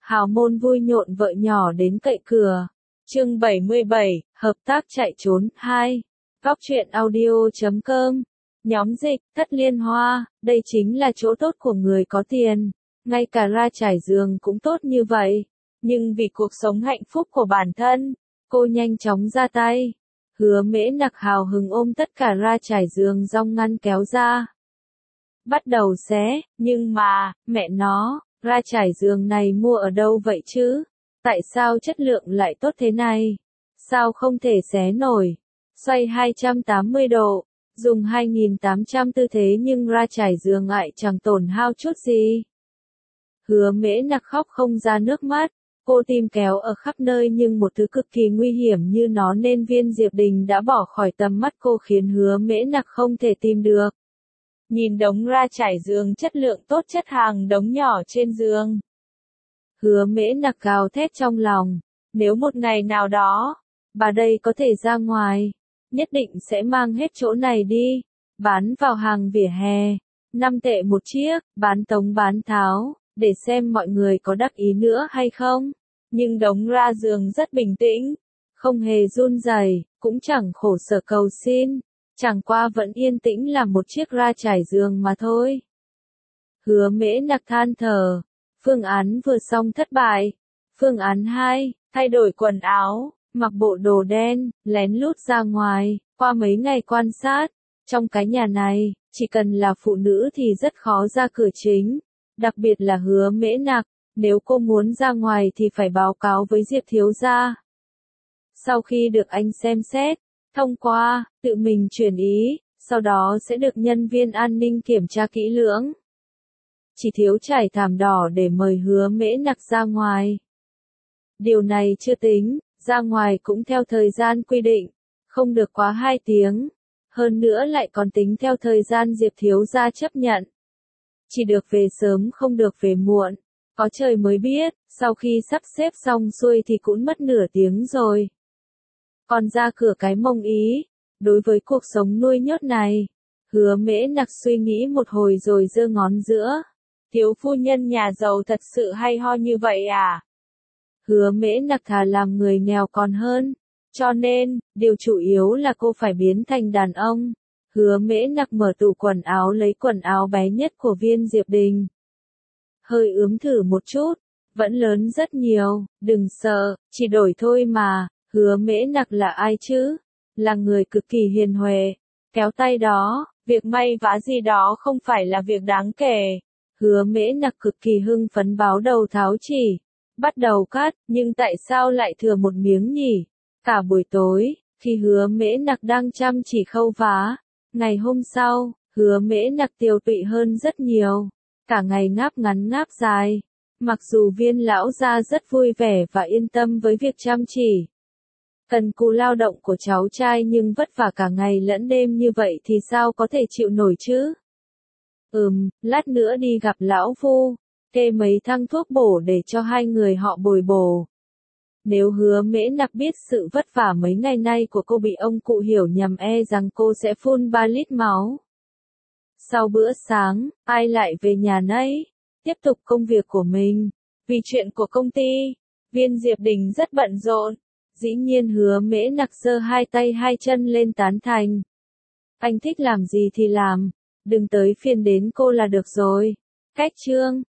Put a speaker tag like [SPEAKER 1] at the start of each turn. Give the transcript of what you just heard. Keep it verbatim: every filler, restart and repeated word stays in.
[SPEAKER 1] hào môn vui nhộn vợ nhỏ đến cậy cửa. Chương bảy mươi bảy, hợp tác chạy trốn hai. Góc truyện audio chấm com. Nhóm dịch, Thất Liên Hoa, đây chính là chỗ tốt của người có tiền. Ngay cả ra trải giường cũng tốt như vậy. Nhưng vì cuộc sống hạnh phúc của bản thân, cô nhanh chóng ra tay. Hứa Mễ Nặc hào hứng ôm tất cả ra trải giường rong ngăn kéo ra. Bắt đầu xé, nhưng mà, mẹ nó, ra trải giường này mua ở đâu vậy chứ? Tại sao chất lượng lại tốt thế này? Sao không thể xé nổi? Xoay hai trăm tám mươi độ, dùng hai nghìn tám trăm tư thế nhưng ra trải giường lại chẳng tổn hao chút gì. Hứa Mễ Nặc khóc không ra nước mắt. Cô tìm kéo ở khắp nơi nhưng một thứ cực kỳ nguy hiểm như nó nên Viên Diệp Đình đã bỏ khỏi tầm mắt cô khiến Hứa Mễ Nặc không thể tìm được. Nhìn đống ra trải giường chất lượng tốt chất hàng đống nhỏ trên giường. Hứa Mễ Nặc gào thét trong lòng, nếu một ngày nào đó, bà đây có thể ra ngoài, nhất định sẽ mang hết chỗ này đi, bán vào hàng vỉa hè, năm tệ một chiếc, bán tống bán tháo, để xem mọi người có đắc ý nữa hay không. Nhưng đống ra giường rất bình tĩnh, không hề run rẩy, cũng chẳng khổ sở cầu xin, chẳng qua vẫn yên tĩnh là một chiếc ra trải giường mà thôi. Hứa Mễ Nặc than thở, phương án vừa xong thất bại. Phương án hai, thay đổi quần áo, mặc bộ đồ đen, lén lút ra ngoài. Qua mấy ngày quan sát, trong cái nhà này, chỉ cần là phụ nữ thì rất khó ra cửa chính, đặc biệt là Hứa Mễ Nặc. Nếu cô muốn ra ngoài thì phải báo cáo với Diệp thiếu gia. Sau khi được anh xem xét, thông qua, tự mình chuyển ý, sau đó sẽ được nhân viên an ninh kiểm tra kỹ lưỡng. Chỉ thiếu trải thảm đỏ để mời Hứa Mễ Nặc ra ngoài. Điều này chưa tính, ra ngoài cũng theo thời gian quy định, không được quá hai tiếng. Hơn nữa lại còn tính theo thời gian Diệp thiếu gia chấp nhận. Chỉ được về sớm không được về muộn. Có trời mới biết, sau khi sắp xếp xong xuôi thì cũng mất nửa tiếng rồi. Còn ra cửa cái mông ý, đối với cuộc sống nuôi nhốt này, Hứa Mễ Nặc suy nghĩ một hồi rồi giơ ngón giữa. Thiếu phu nhân nhà giàu thật sự hay ho như vậy à? Hứa Mễ Nặc thà làm người nghèo còn hơn, cho nên, điều chủ yếu là cô phải biến thành đàn ông. Hứa Mễ Nặc mở tủ quần áo lấy quần áo bé nhất của Viên Diệp Đình. Hơi ướm thử một chút, vẫn lớn rất nhiều, đừng sợ, chỉ đổi thôi mà. Hứa Mễ Nặc là ai chứ? Là người cực kỳ hiền huệ, kéo tay đó, việc may vá gì đó không phải là việc đáng kể. Hứa Mễ Nặc cực kỳ hưng phấn báo đầu tháo chỉ, bắt đầu cắt, nhưng tại sao lại thừa một miếng nhỉ? Cả buổi tối, khi Hứa Mễ Nặc đang chăm chỉ khâu vá, ngày hôm sau, Hứa Mễ Nặc tiều tụy hơn rất nhiều. Cả ngày ngáp ngắn ngáp dài, mặc dù Viên lão gia rất vui vẻ và yên tâm với việc chăm chỉ, cần cù lao động của cháu trai nhưng vất vả cả ngày lẫn đêm như vậy thì sao có thể chịu nổi chứ? Ừm, lát nữa đi gặp lão phu, kê mấy thang thuốc bổ để cho hai người họ bồi bổ. Nếu Hứa Mễ Nặc biết sự vất vả mấy ngày nay của cô bị ông cụ hiểu nhầm e rằng cô sẽ phun ba lít máu. Sau bữa sáng, ai lại về nhà nấy, tiếp tục công việc của mình. Vì chuyện của công ty, Viên Diệp Đình rất bận rộn. Dĩ nhiên Hứa Mễ Nặc giơ hai tay hai chân lên tán thành. Anh thích làm gì thì làm, đừng tới phiền đến cô là được rồi. Cách chương